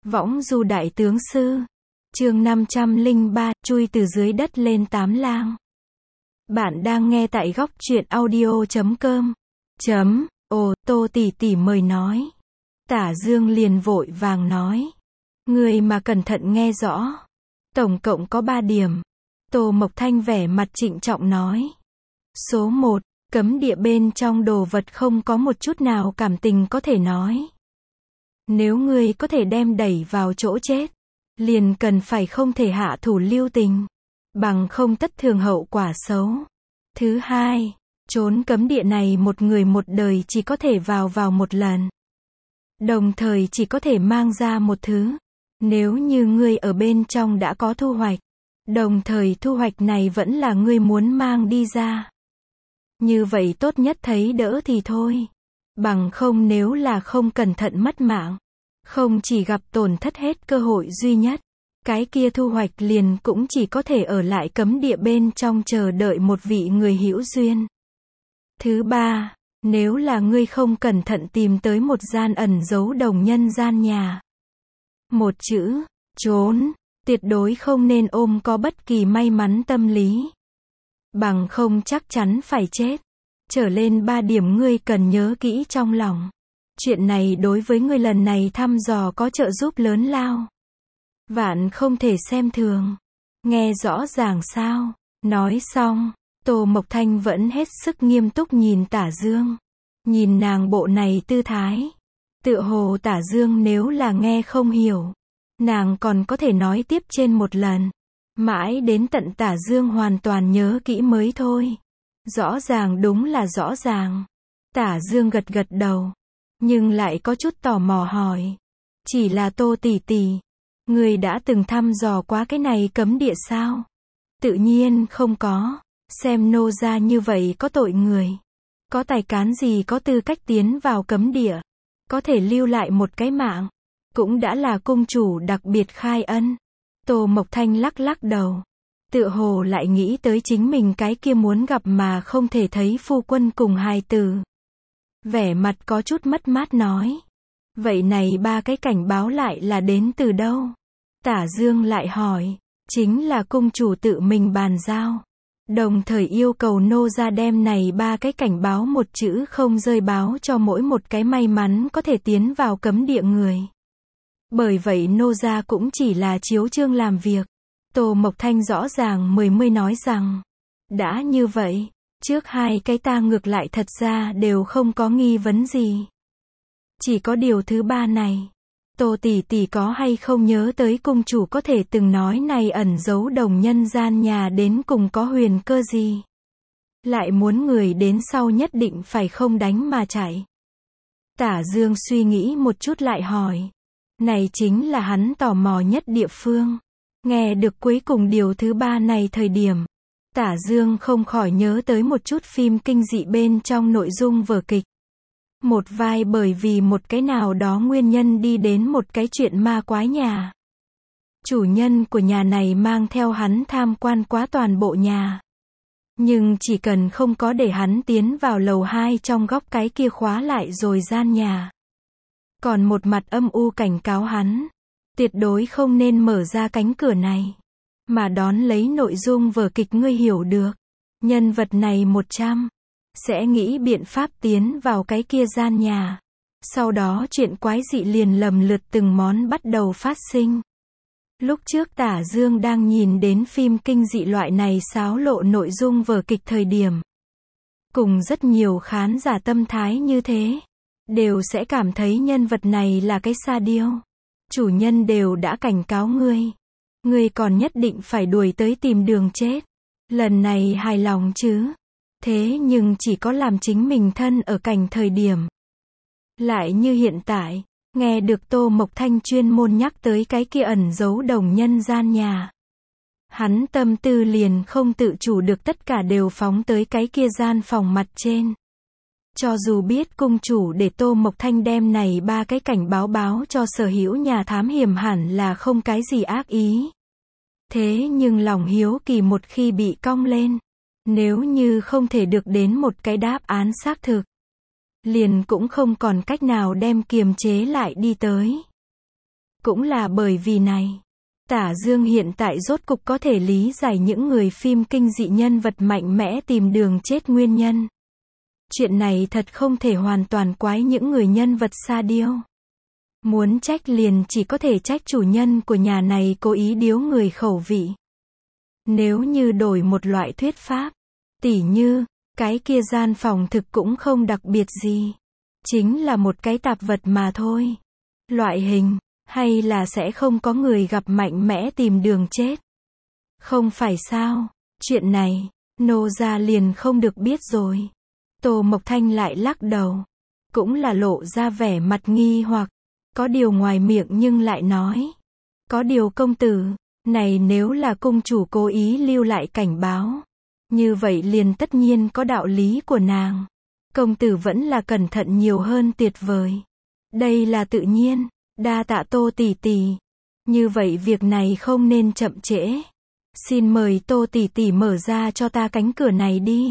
Võng du đại tướng sư. Chương 503, chui từ dưới đất lên tám lang. Bạn đang nghe tại góc truyện audio.com. Ồ, Tô tỷ tỷ mời nói. Tả Dương liền vội vàng nói. Người mà cẩn thận nghe rõ. Tổng cộng có 3 điểm. Tô Mộc Thanh vẻ mặt trịnh trọng nói. Số 1, cấm địa bên trong đồ vật không có một chút nào cảm tình có thể nói. Nếu ngươi có thể đem đẩy vào chỗ chết, liền cần phải không thể hạ thủ lưu tình, bằng không tất thường hậu quả xấu. Thứ hai, trốn cấm địa này một người một đời chỉ có thể vào một lần. Đồng thời chỉ có thể mang ra một thứ. Nếu như ngươi ở bên trong đã có thu hoạch, đồng thời thu hoạch này vẫn là ngươi muốn mang đi ra, như vậy tốt nhất thấy đỡ thì thôi. Bằng không nếu là không cẩn thận mất mạng, không chỉ gặp tổn thất hết cơ hội duy nhất, cái kia thu hoạch liền cũng chỉ có thể ở lại cấm địa bên trong chờ đợi một vị người hữu duyên. Thứ ba, nếu là ngươi không cẩn thận tìm tới một gian ẩn giấu đồng nhân gian nhà. Một chữ, trốn, tuyệt đối không nên ôm có bất kỳ may mắn tâm lý. Bằng không chắc chắn phải chết. Trở lên 3 điểm ngươi cần nhớ kỹ trong lòng. Chuyện này đối với ngươi lần này thăm dò có trợ giúp lớn lao. Vạn không thể xem thường. Nghe rõ ràng sao? Nói xong, Tô Mộc Thanh vẫn hết sức nghiêm túc nhìn Tả Dương. Nhìn nàng bộ này tư thái. Tựa hồ Tả Dương nếu là nghe không hiểu, nàng còn có thể nói tiếp trên một lần. Mãi đến tận Tả Dương hoàn toàn nhớ kỹ mới thôi. Rõ ràng, đúng là rõ ràng. Tả Dương gật gật đầu, nhưng lại có chút tò mò hỏi. Chỉ là Tô tỷ tỷ, người đã từng thăm dò quá cái này cấm địa sao? Tự nhiên không có. Xem nô gia như vậy có tội người, có tài cán gì có tư cách tiến vào cấm địa, có thể lưu lại một cái mạng, cũng đã là cung chủ đặc biệt khai ân. Tô Mộc Thanh lắc lắc đầu, tựa hồ lại nghĩ tới chính mình cái kia muốn gặp mà không thể thấy phu quân cùng hài tử. Vẻ mặt có chút mất mát nói. Vậy này 3 cái cảnh báo lại là đến từ đâu? Tả Dương lại hỏi. Chính là cung chủ tự mình bàn giao. Đồng thời yêu cầu nô gia đem này 3 cái cảnh báo một chữ không rơi báo cho mỗi một cái may mắn có thể tiến vào cấm địa người. Bởi vậy nô gia cũng chỉ là chiếu chương làm việc. Tô Mộc Thanh rõ ràng mươi nói rằng. Đã như vậy, trước 2 cái ta ngược lại thật ra đều không có nghi vấn gì. Chỉ có điều thứ 3 này. Tô tỷ tỷ có hay không nhớ tới cung chủ có thể từng nói này ẩn giấu đồng nhân gian nhà đến cùng có huyền cơ gì? Lại muốn người đến sau nhất định phải không đánh mà chạy. Tả Dương suy nghĩ một chút lại hỏi. Này chính là hắn tò mò nhất địa phương. Nghe được cuối cùng điều thứ 3 này thời điểm, Tả Dương không khỏi nhớ tới một chút phim kinh dị bên trong nội dung vở kịch. Một vai bởi vì một cái nào đó nguyên nhân đi đến một cái chuyện ma quái nhà. Chủ nhân của nhà này mang theo hắn tham quan quá toàn bộ nhà. Nhưng chỉ cần không có để hắn tiến vào lầu 2 trong góc cái kia khóa lại rồi gian nhà. Còn một mặt âm u cảnh cáo hắn. Tuyệt đối không nên mở ra cánh cửa này. Mà đón lấy nội dung vở kịch ngươi hiểu được. Nhân vật này 100. Sẽ nghĩ biện pháp tiến vào cái kia gian nhà. Sau đó chuyện quái dị liền lầm lượt từng món bắt đầu phát sinh. Lúc trước Tả Dương đang nhìn đến phim kinh dị loại này xáo lộ nội dung vở kịch thời điểm. Cùng rất nhiều khán giả tâm thái như thế. Đều sẽ cảm thấy nhân vật này là cái sa điêu. Chủ nhân đều đã cảnh cáo ngươi. Ngươi còn nhất định phải đuổi tới tìm đường chết. Lần này hài lòng chứ? Thế nhưng chỉ có làm chính mình thân ở cảnh thời điểm. Lại như hiện tại, nghe được Tô Mộc Thanh chuyên môn nhắc tới cái kia ẩn giấu đồng nhân gian nhà. Hắn tâm tư liền không tự chủ được tất cả đều phóng tới cái kia gian phòng mặt trên. Cho dù biết cung chủ để Tô Mộc Thanh đem này 3 cái cảnh báo cho sở hữu nhà thám hiểm hẳn là không cái gì ác ý. Thế nhưng lòng hiếu kỳ một khi bị cong lên. Nếu như không thể được đến một cái đáp án xác thực, liền cũng không còn cách nào đem kiềm chế lại đi tới. Cũng là bởi vì này, Tả Dương hiện tại rốt cục có thể lý giải những người phim kinh dị nhân vật mạnh mẽ tìm đường chết nguyên nhân. Chuyện này thật không thể hoàn toàn quái những người nhân vật sa điêu. Muốn trách liền chỉ có thể trách chủ nhân của nhà này cố ý điếu người khẩu vị. Nếu như đổi một loại thuyết pháp, tỉ như, cái kia gian phòng thực cũng không đặc biệt gì. Chính là một cái tạp vật mà thôi. Loại hình, hay là sẽ không có người gặp mạnh mẽ tìm đường chết. Không phải sao, chuyện này, nô gia liền không được biết rồi. Tô Mộc Thanh lại lắc đầu. Cũng là lộ ra vẻ mặt nghi hoặc. Có điều ngoài miệng nhưng lại nói. Có điều công tử, này nếu là cung chủ cố ý lưu lại cảnh báo. Như vậy liền tất nhiên có đạo lý của nàng. Công tử vẫn là cẩn thận nhiều hơn tuyệt vời. Đây là tự nhiên, đa tạ Tô tỷ tỷ. Như vậy việc này không nên chậm trễ. Xin mời Tô tỷ tỷ mở ra cho ta cánh cửa này đi.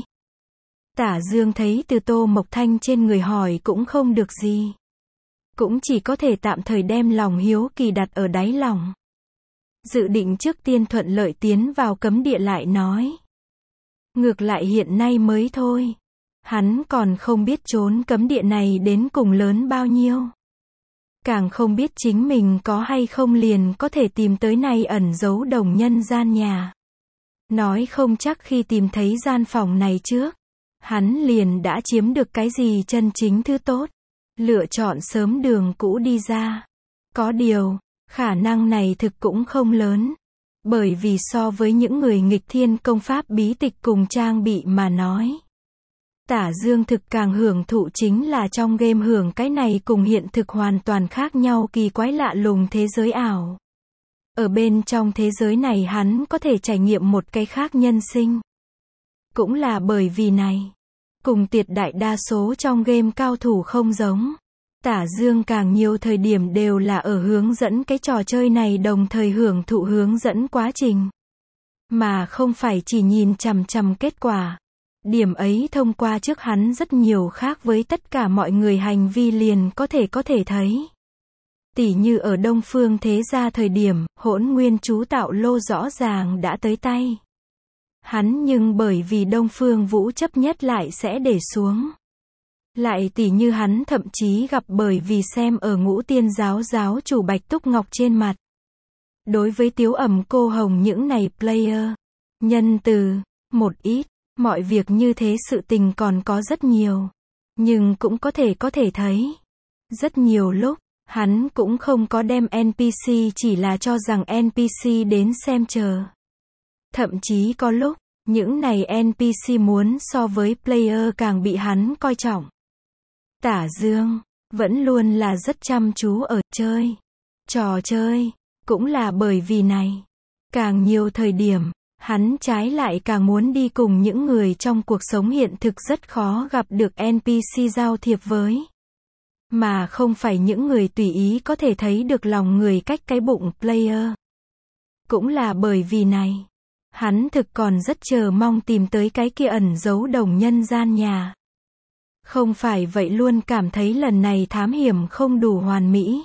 Tả Dương thấy từ Tô Mộc Thanh trên người hỏi cũng không được gì. Cũng chỉ có thể tạm thời đem lòng hiếu kỳ đặt ở đáy lòng. Dự định trước tiên thuận lợi tiến vào cấm địa lại nói. Ngược lại hiện nay mới thôi. Hắn còn không biết trốn cấm địa này đến cùng lớn bao nhiêu. Càng không biết chính mình có hay không liền có thể tìm tới này ẩn giấu đồng nhân gian nhà. Nói không chắc khi tìm thấy gian phòng này trước, hắn liền đã chiếm được cái gì chân chính thứ tốt. Lựa chọn sớm đường cũ đi ra. Có điều, khả năng này thực cũng không lớn. Bởi vì so với những người nghịch thiên công pháp bí tịch cùng trang bị mà nói. Tả Dương thực càng hưởng thụ chính là trong game hưởng cái này cùng hiện thực hoàn toàn khác nhau kỳ quái lạ lùng thế giới ảo. Ở bên trong thế giới này hắn có thể trải nghiệm một cái khác nhân sinh. Cũng là bởi vì này. Cùng tuyệt đại đa số trong game cao thủ không giống. Tả Dương càng nhiều thời điểm đều là ở hướng dẫn cái trò chơi này đồng thời hưởng thụ hướng dẫn quá trình. Mà không phải chỉ nhìn chằm chằm kết quả. Điểm ấy thông qua trước hắn rất nhiều khác với tất cả mọi người hành vi liền có thể thấy. Tỉ như ở Đông Phương Thế Gia thời điểm, Hỗn Nguyên chú tạo lô rõ ràng đã tới tay. Hắn nhưng bởi vì Đông Phương Vũ chấp nhất lại sẽ để xuống. Lại tỉ như hắn thậm chí gặp bởi vì xem ở Ngũ Tiên giáo giáo chủ Bạch Túc Ngọc trên mặt. Đối với Tiếu Ẩm cô hồng những này player, nhân từ, một ít, mọi việc như thế sự tình còn có rất nhiều. Nhưng cũng có thể thấy. Rất nhiều lúc, hắn cũng không có đem NPC chỉ là cho rằng NPC đến xem chờ. Thậm chí có lúc, những này NPC muốn so với player càng bị hắn coi trọng. Tả Dương, vẫn luôn là rất chăm chú ở chơi. Trò chơi, cũng là bởi vì này. Càng nhiều thời điểm, hắn trái lại càng muốn đi cùng những người trong cuộc sống hiện thực rất khó gặp được NPC giao thiệp với. Mà không phải những người tùy ý có thể thấy được lòng người cách cái bụng player. Cũng là bởi vì này. Hắn thực còn rất chờ mong tìm tới cái kia ẩn giấu đồng nhân gian nhà. Không phải vậy luôn cảm thấy lần này thám hiểm không đủ hoàn mỹ.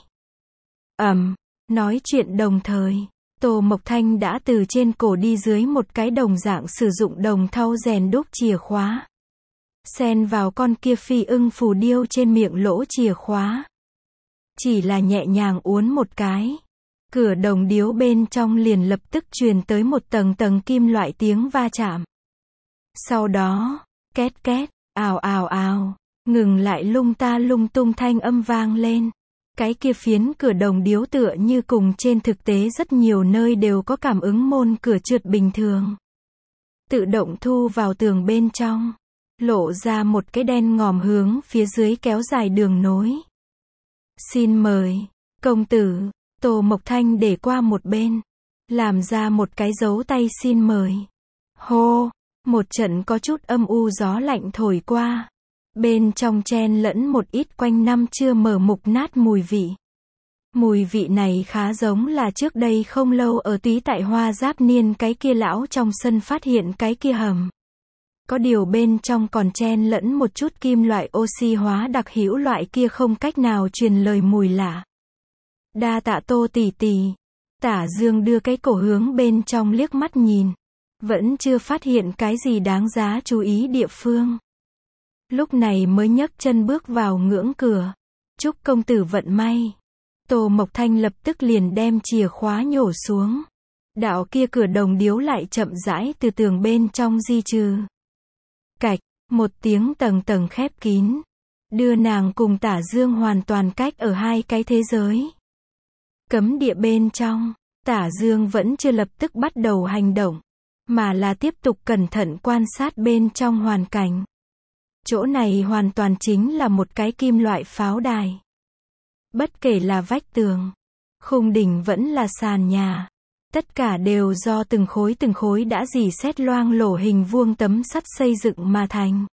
Nói chuyện đồng thời, Tô Mộc Thanh đã từ trên cổ đi dưới một cái đồng dạng sử dụng đồng thau rèn đúc chìa khóa. Xen vào con kia phi ưng phù điêu trên miệng lỗ chìa khóa. Chỉ là nhẹ nhàng uốn một cái. Cửa đồng điếu bên trong liền lập tức truyền tới một tầng kim loại tiếng va chạm. Sau đó, két két, ào ào ào, ngừng lại lung ta lung tung thanh âm vang lên. Cái kia phiến cửa đồng điếu tựa như cùng trên thực tế rất nhiều nơi đều có cảm ứng môn cửa trượt bình thường. Tự động thu vào tường bên trong. Lộ ra một cái đen ngòm hướng phía dưới kéo dài đường nối. Xin mời, công tử. Tô Mộc Thanh để qua một bên. Làm ra một cái dấu tay xin mời. Hô, một trận có chút âm u gió lạnh thổi qua. Bên trong chen lẫn một ít quanh năm chưa mở mục nát mùi vị. Mùi vị này khá giống là trước đây không lâu ở Túy tại Hoa Giáp Niên cái kia lão trong sân phát hiện cái kia hầm. Có điều bên trong còn chen lẫn một chút kim loại oxy hóa đặc hữu loại kia không cách nào truyền lời mùi lạ. Đa tạ Tô tỷ tỷ. Tả Dương đưa cái cổ hướng bên trong liếc mắt nhìn. Vẫn chưa phát hiện cái gì đáng giá chú ý địa phương. Lúc này mới nhấc chân bước vào ngưỡng cửa. Chúc công tử vận may. Tô Mộc Thanh lập tức liền đem chìa khóa nhổ xuống. Đạo kia cửa đồng điếu lại chậm rãi từ tường bên trong di trừ. Cạch, một tiếng tầng tầng khép kín. Đưa nàng cùng Tả Dương hoàn toàn cách ở hai cái thế giới. Cấm địa bên trong, Tả Dương vẫn chưa lập tức bắt đầu hành động, mà là tiếp tục cẩn thận quan sát bên trong hoàn cảnh. Chỗ này hoàn toàn chính là một cái kim loại pháo đài. Bất kể là vách tường, khung đỉnh vẫn là sàn nhà, tất cả đều do từng khối đã rỉ sét loang lổ hình vuông tấm sắt xây dựng mà thành.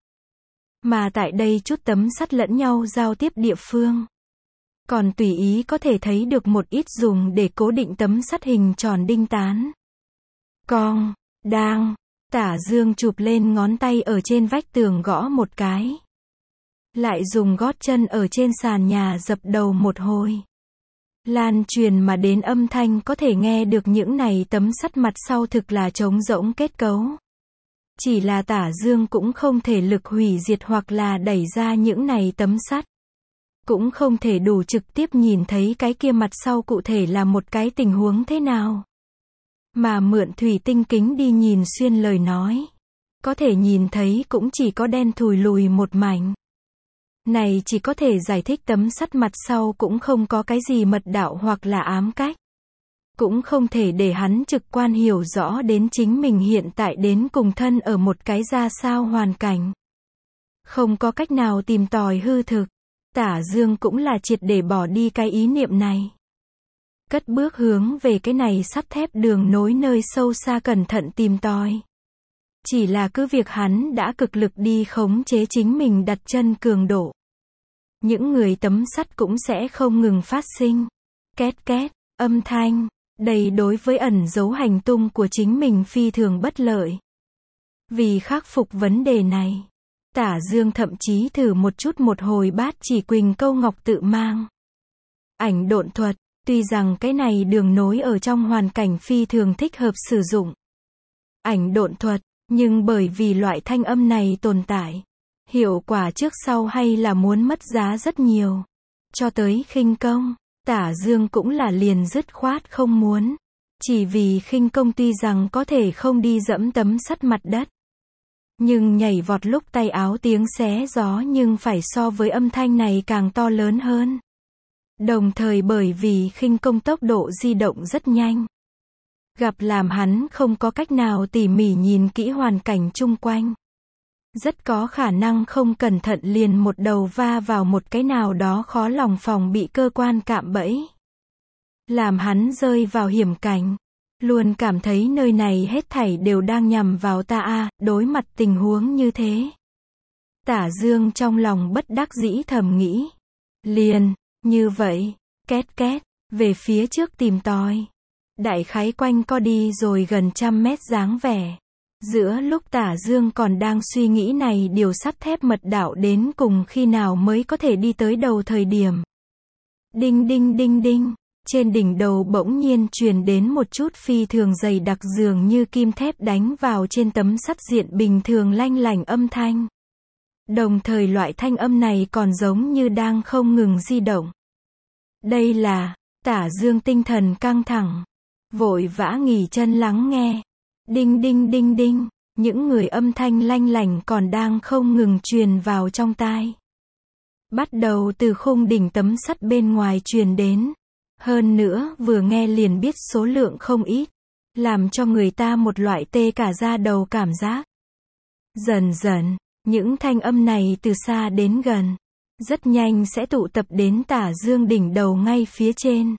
Mà tại đây chút tấm sắt lẫn nhau giao tiếp địa phương, còn tùy ý có thể thấy được một ít dùng để cố định tấm sắt hình tròn đinh tán. Cong, đang, Tả Dương chụp lên ngón tay ở trên vách tường gõ một cái. Lại dùng gót chân ở trên sàn nhà dập đầu một hồi. Lan truyền mà đến âm thanh có thể nghe được những này tấm sắt mặt sau thực là trống rỗng kết cấu. Chỉ là Tả Dương cũng không thể lực hủy diệt hoặc là đẩy ra những này tấm sắt. Cũng không thể đủ trực tiếp nhìn thấy cái kia mặt sau cụ thể là một cái tình huống thế nào. Mà mượn thủy tinh kính đi nhìn xuyên lời nói. Có thể nhìn thấy cũng chỉ có đen thùi lùi một mảnh. Này chỉ có thể giải thích tấm sắt mặt sau cũng không có cái gì mật đạo hoặc là ám cách. Cũng không thể để hắn trực quan hiểu rõ đến chính mình hiện tại đến cùng thân ở một cái ra sao hoàn cảnh. Không có cách nào tìm tòi hư thực. Tả Dương cũng là triệt để bỏ đi cái ý niệm này. Cất bước hướng về cái này sắt thép đường nối nơi sâu xa cẩn thận tìm tòi. Chỉ là cứ việc hắn đã cực lực đi khống chế chính mình đặt chân cường độ. Những người tấm sắt cũng sẽ không ngừng phát sinh. Két két, âm thanh. Đây đối với ẩn giấu hành tung của chính mình phi thường bất lợi. Vì khắc phục vấn đề này, Tả Dương thậm chí thử một hồi bát chỉ quỳnh câu ngọc tự mang. Ảnh độn thuật, tuy rằng cái này đường nối ở trong hoàn cảnh phi thường thích hợp sử dụng. Ảnh độn thuật, nhưng bởi vì loại thanh âm này tồn tại, hiệu quả trước sau hay là muốn mất giá rất nhiều. Cho tới khinh công, Tả Dương cũng là liền dứt khoát không muốn. Chỉ vì khinh công tuy rằng có thể không đi dẫm tấm sắt mặt đất. Nhưng nhảy vọt lúc tay áo tiếng xé gió nhưng phải so với âm thanh này càng to lớn hơn. Đồng thời bởi vì khinh công tốc độ di động rất nhanh. Gặp làm hắn không có cách nào tỉ mỉ nhìn kỹ hoàn cảnh chung quanh. Rất có khả năng không cẩn thận liền một đầu va vào một cái nào đó khó lòng phòng bị cơ quan cạm bẫy. Làm hắn rơi vào hiểm cảnh. Luôn cảm thấy nơi này hết thảy đều đang nhằm vào ta đối mặt tình huống như thế. Tả Dương trong lòng bất đắc dĩ thầm nghĩ. Liền, như vậy, két két, về phía trước tìm tòi. Đại khái quanh co đi rồi gần 100 mét dáng vẻ. Giữa lúc Tả Dương còn đang suy nghĩ này điều sắt thép mật đạo đến cùng khi nào mới có thể đi tới đầu thời điểm. Đinh đinh đinh đinh. Trên đỉnh đầu bỗng nhiên truyền đến một chút phi thường dày đặc dường như kim thép đánh vào trên tấm sắt diện bình thường lanh lảnh âm thanh. Đồng thời loại thanh âm này còn giống như đang không ngừng di động. Đây là, Tả Dương tinh thần căng thẳng. Vội vã nghỉ chân lắng nghe. Đinh đinh đinh đinh, những người âm thanh lanh lảnh còn đang không ngừng truyền vào trong tai. Bắt đầu từ khung đỉnh tấm sắt bên ngoài truyền đến. Hơn nữa, vừa nghe liền biết số lượng không ít, làm cho người ta một loại tê cả da đầu cảm giác. Dần dần, những thanh âm này từ xa đến gần, rất nhanh sẽ tụ tập đến Tả Dương đỉnh đầu ngay phía trên.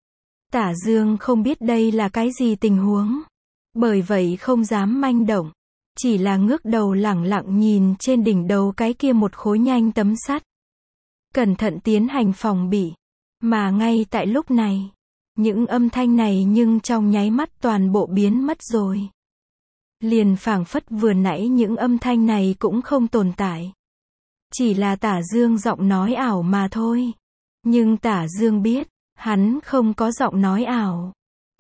Tả Dương không biết đây là cái gì tình huống, bởi vậy không dám manh động, chỉ là ngước đầu lẳng lặng nhìn trên đỉnh đầu cái kia một khối nhanh tấm sắt. Cẩn thận tiến hành phòng bị. Mà ngay tại lúc này, những âm thanh này nhưng trong nháy mắt toàn bộ biến mất rồi. Liền phảng phất vừa nãy những âm thanh này cũng không tồn tại. Chỉ là Tả Dương giọng nói ảo mà thôi. Nhưng Tả Dương biết, Hắn không có giọng nói ảo.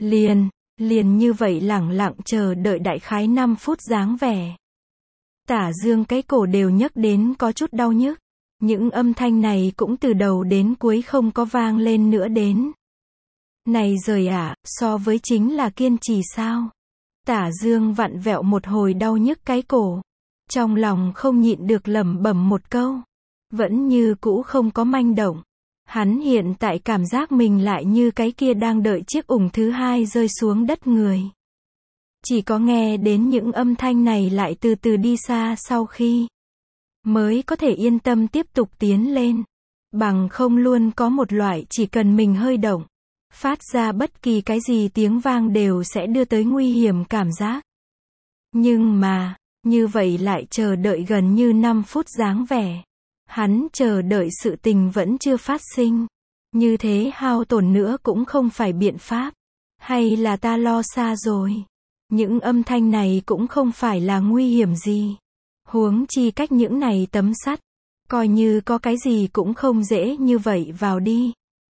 Liền như vậy lẳng lặng chờ đợi đại khái 5 phút dáng vẻ. Tả Dương cái cổ đều nhấc đến có chút đau nhức. Những âm thanh này cũng từ đầu đến cuối không có vang lên nữa đến. Này rời ạ, so với chính là kiên trì sao? Tả Dương vặn vẹo một hồi đau nhức cái cổ. Trong lòng không nhịn được lẩm bẩm một câu. Vẫn như cũ không có manh động. Hắn hiện tại cảm giác mình lại như cái kia đang đợi chiếc ủng thứ hai rơi xuống đất người. Chỉ có nghe đến những âm thanh này lại từ từ đi xa sau khi mới có thể yên tâm tiếp tục tiến lên. Bằng không luôn có một loại chỉ cần mình hơi động, phát ra bất kỳ cái gì tiếng vang đều sẽ đưa tới nguy hiểm cảm giác. Nhưng mà, như vậy lại chờ đợi gần như 5 phút dáng vẻ. Hắn chờ đợi sự tình vẫn chưa phát sinh. Như thế hao tổn nữa cũng không phải biện pháp. Hay là ta lo xa rồi. Những âm thanh này cũng không phải là nguy hiểm gì. Huống chi cách những này tấm sắt. Coi như có cái gì cũng không dễ như vậy vào đi.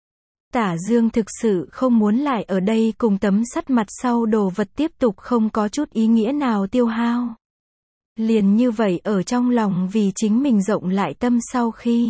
Tả Dương thực sự không muốn lại ở đây cùng tấm sắt mặt sau đồ vật tiếp tục không có chút ý nghĩa nào tiêu hao. Liền như vậy ở trong lòng vì chính mình rộng lại tâm sau khi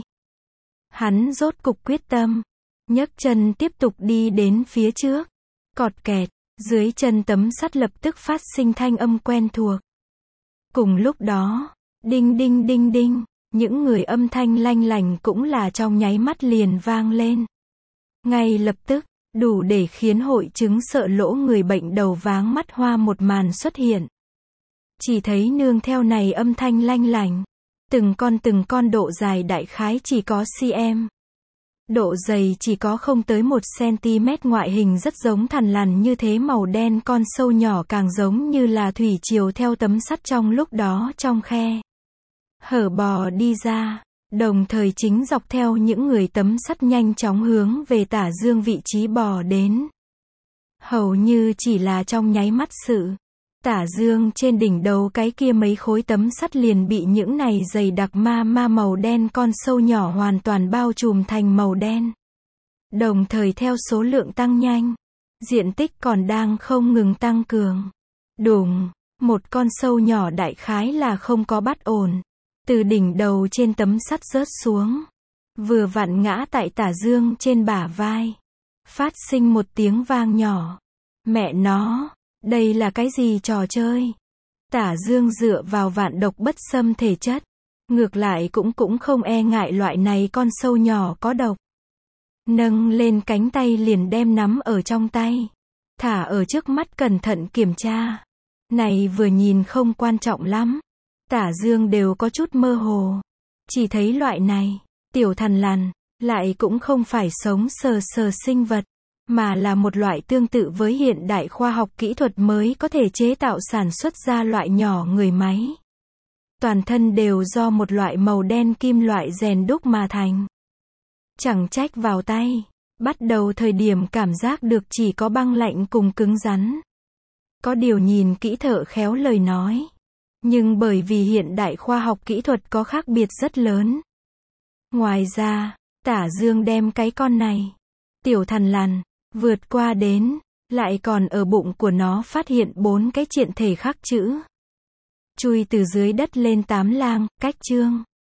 hắn rốt cục quyết tâm, nhấc chân tiếp tục đi đến phía trước. Cọt kẹt, dưới chân tấm sắt lập tức phát sinh thanh âm quen thuộc. Cùng lúc đó, đinh đinh đinh đinh, những người âm thanh lanh lành cũng là trong nháy mắt liền vang lên. Ngay lập tức, đủ để khiến hội chứng sợ lỗ người bệnh đầu váng mắt hoa một màn xuất hiện. Chỉ thấy nương theo này âm thanh lanh lành, từng con độ dài đại khái chỉ có cm. Độ dày chỉ có không tới 1 cm, ngoại hình rất giống thằn lằn như thế màu đen con sâu nhỏ càng giống như là thủy triều theo tấm sắt trong lúc đó trong khe hở bò đi ra, đồng thời chính dọc theo những người tấm sắt nhanh chóng hướng về Tả Dương vị trí bò đến. Hầu như chỉ là trong nháy mắt sự. Tả Dương trên đỉnh đầu cái kia mấy khối tấm sắt liền bị những này dày đặc ma màu đen con sâu nhỏ hoàn toàn bao trùm thành màu đen. Đồng thời theo số lượng tăng nhanh, diện tích còn đang không ngừng tăng cường. Đùng, một con sâu nhỏ đại khái là không có bắt ổn, từ đỉnh đầu trên tấm sắt rớt xuống, vừa vặn ngã tại Tả Dương trên bả vai, phát sinh một tiếng vang nhỏ. Mẹ nó, đây là cái gì trò chơi? Tả Dương dựa vào vạn độc bất xâm thể chất, ngược lại cũng không e ngại loại này con sâu nhỏ có độc. Nâng lên cánh tay liền đem nắm ở trong tay, thả ở trước mắt cẩn thận kiểm tra. Này vừa nhìn không quan trọng lắm, Tả Dương đều có chút mơ hồ. Chỉ thấy loại này, tiểu thằn lằn, lại cũng không phải sống sờ sinh vật, mà là một loại tương tự với hiện đại khoa học kỹ thuật mới có thể chế tạo sản xuất ra loại nhỏ người máy. Toàn thân đều do một loại màu đen kim loại rèn đúc mà thành. Chẳng trách vào tay, bắt đầu thời điểm cảm giác được chỉ có băng lạnh cùng cứng rắn. Có điều nhìn kỹ thợ khéo lời nói. Nhưng bởi vì hiện đại khoa học kỹ thuật có khác biệt rất lớn. Ngoài ra, Tả Dương đem cái con này, tiểu thằn lằn, vượt qua đến, lại còn ở bụng của nó phát hiện 4 cái triện thể khắc chữ. Chui từ dưới đất lên 8 lang, cách chương.